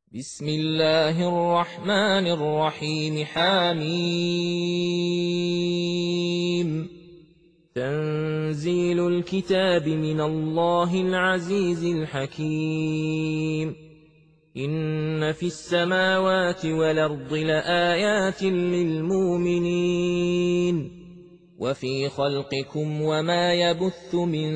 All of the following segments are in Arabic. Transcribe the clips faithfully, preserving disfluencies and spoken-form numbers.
بسم الله الرحمن الرحيم. حميم. تنزيل الكتاب من الله العزيز الحكيم. إن في السماوات والأرض لآيات للمؤمنين وفي خلقكم وما يبث من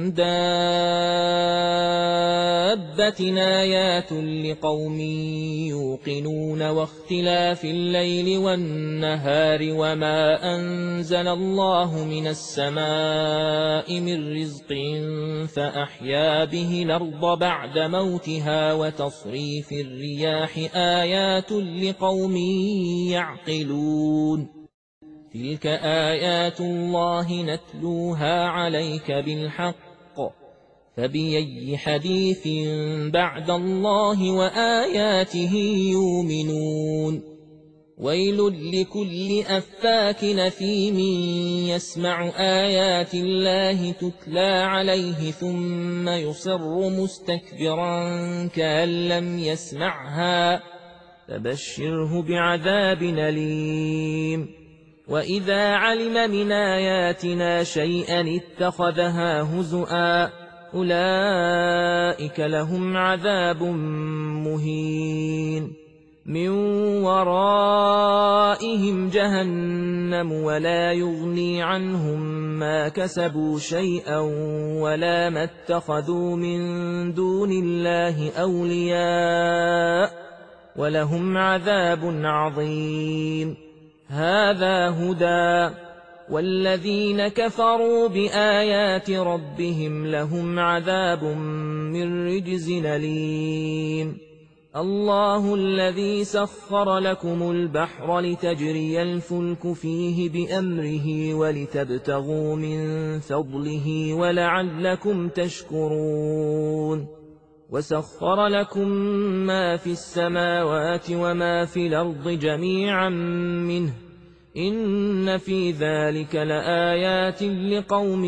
دابة آيات لقوم يوقنون واختلاف الليل والنهار وما أنزل الله من السماء من رزق فأحيا به الأرض بعد موتها وتصريف الرياح آيات لقوم يعقلون. تلك آيات الله نتلوها عليك بالحق فبأي حديث بعد الله وآياته يؤمنون. ويل لكل أفاك أثيم يسمع آيات الله تتلى عليه ثم يصر مستكبرا كأن لم يسمعها فبشره بعذاب أليم. وإذا علم من آياتنا شيئا اتخذها هزؤا أولئك لهم عذاب مهين. من ورائهم جهنم ولا يغني عنهم ما كسبوا شيئا ولا ما اتخذوا من دون الله أولياء ولهم عذاب عظيم. هذا هدى والذين كفروا بآيات ربهم لهم عذاب من رجز أليم. الله الذي سخر لكم البحر لتجري الفلك فيه بأمره ولتبتغوا من فضله ولعلكم تشكرون. وسخر لكم ما في السماوات وما في الأرض جميعا منه إن في ذلك لآيات لقوم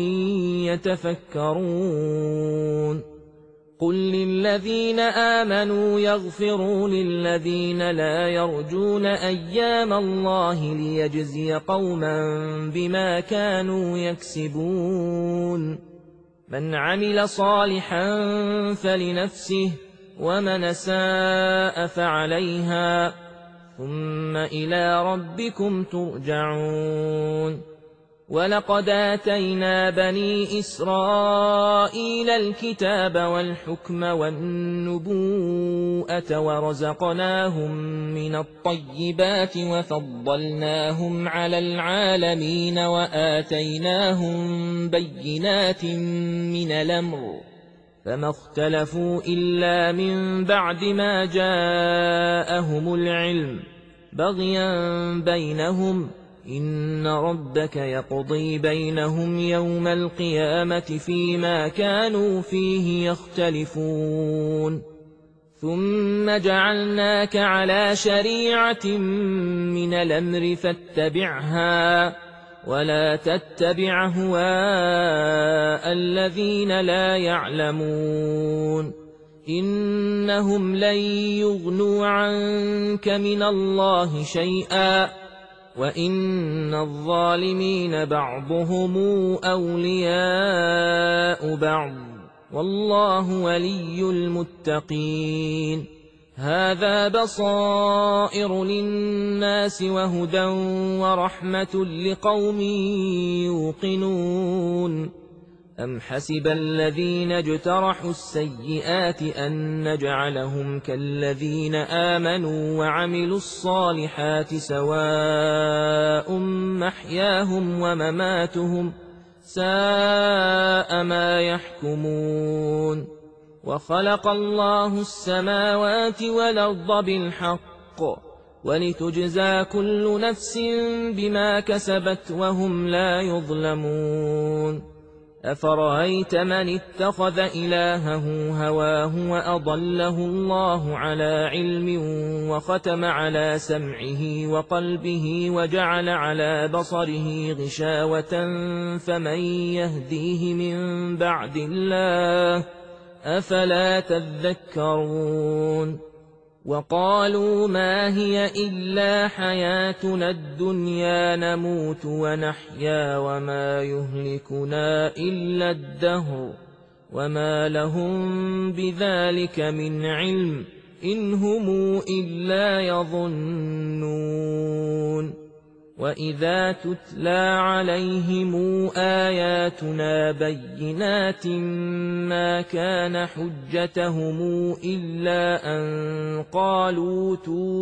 يتفكرون. قل للذين آمنوا يغفروا للذين لا يرجون أيام الله ليجزي قوما بما كانوا يكسبون. من عمل صالحا فلنفسه ومن أساء فعليها ثم إلى ربكم ترجعون. ولقد آتينا بني إسرائيل الكتاب والحكم والنبوءة ورزقناهم من الطيبات وفضلناهم على العالمين وآتيناهم بينات من الأمر فما اختلفوا إلا من بعد ما جاءهم العلم بغيا بينهم إن ربك يقضي بينهم يوم القيامة فيما كانوا فيه يختلفون. ثم جعلناك على شريعة من الأمر فاتبعها ولا تتبع هواء الذين لا يعلمون إنهم لن يغنوا عنك من الله شيئا وإن الظالمين بعضهم أولياء بعض والله ولي المتقين. هذا بصائر للناس وهدى ورحمة لقوم يوقنون. أم حسب الذين اجترحوا السيئات أن نجعلهم كالذين آمنوا وعملوا الصالحات سواء محياهم ومماتهم ساء ما يحكمون. وخلق الله السماوات والأرض بالحق ولتجزى كل نفس بما كسبت وهم لا يظلمون. أفرأيت من اتخذ إلهه هواه وأضله الله على علم وختم على سمعه وقلبه وجعل على بصره غشاوة فمن يهديه من بعد الله أفلا تذكرون. وقالوا ما هي إلا حياتنا الدنيا نموت ونحيا وما يهلكنا إلا الدهر وما لهم بذلك من علم إن هم إلا يظنون وإذا تتلى عليهم آياتنا بينات ما كان حجتهم إلا أن قالوا ائتوا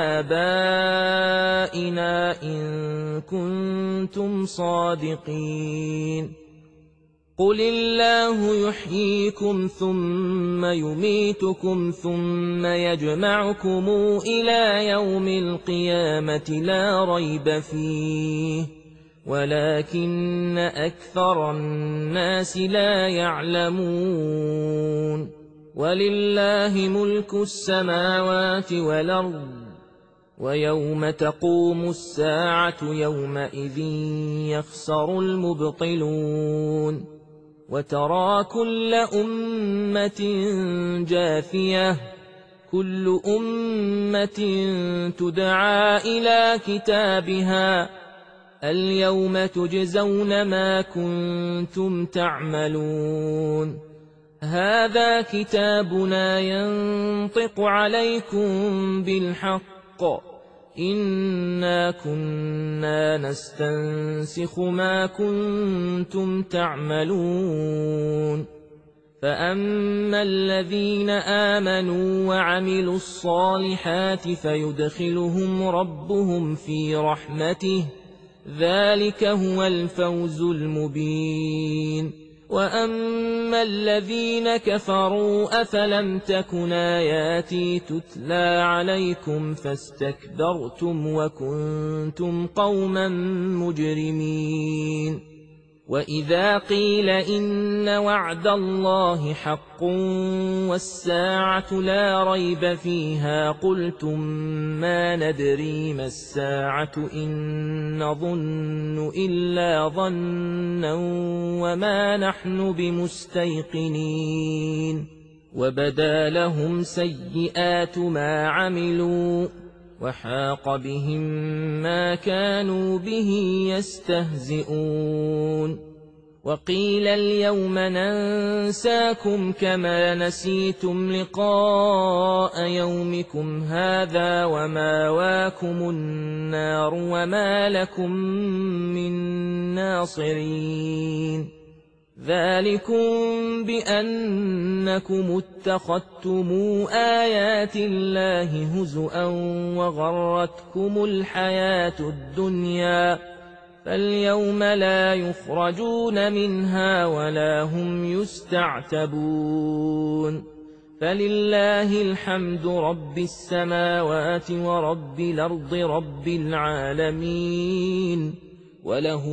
بآبائنا إن كنتم صادقين قل الله يحييكم ثم يميتكم ثم يجمعكم إلى يوم القيامة لا ريب فيه ولكن أكثر الناس لا يعلمون ولله ملك السماوات والأرض ويوم تقوم الساعة يومئذ يخسر المبطلون وترى كل أمة جاثية كل أمة تدعى إلى كتابها اليوم تجزون ما كنتم تعملون هذا كتابنا ينطق عليكم بالحق إنا كنا نستنسخ ما كنتم تعملون فأما الذين آمنوا وعملوا الصالحات فيدخلهم ربهم في رحمته ذلك هو الفوز المبين وأما الذين كفروا أفلم تكن آياتي تتلى عليكم فاستكبرتم وكنتم قوما مجرمين وإذا قيل إن وعد الله حق والساعة لا ريب فيها قلتم ما ندري ما الساعة إن نظن إلا ظنا وما نحن بمستيقنين وبدا لهم سيئات ما عملوا وحاق بهم ما كانوا به يستهزئون وقيل اليوم ننساكم كما نسيتم لقاء يومكم هذا وماواكم النار وما لكم من ناصرين ذلكم بأنكم اتخذتم آيات الله هزؤا وغرتكم الحياة الدنيا فاليوم لا يخرجون منها ولا هم يستعتبون فلله الحمد رب السماوات ورب الأرض رب العالمين وله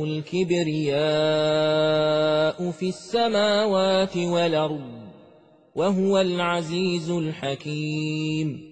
الكبرياء في السماوات والأرض وهو العزيز الحكيم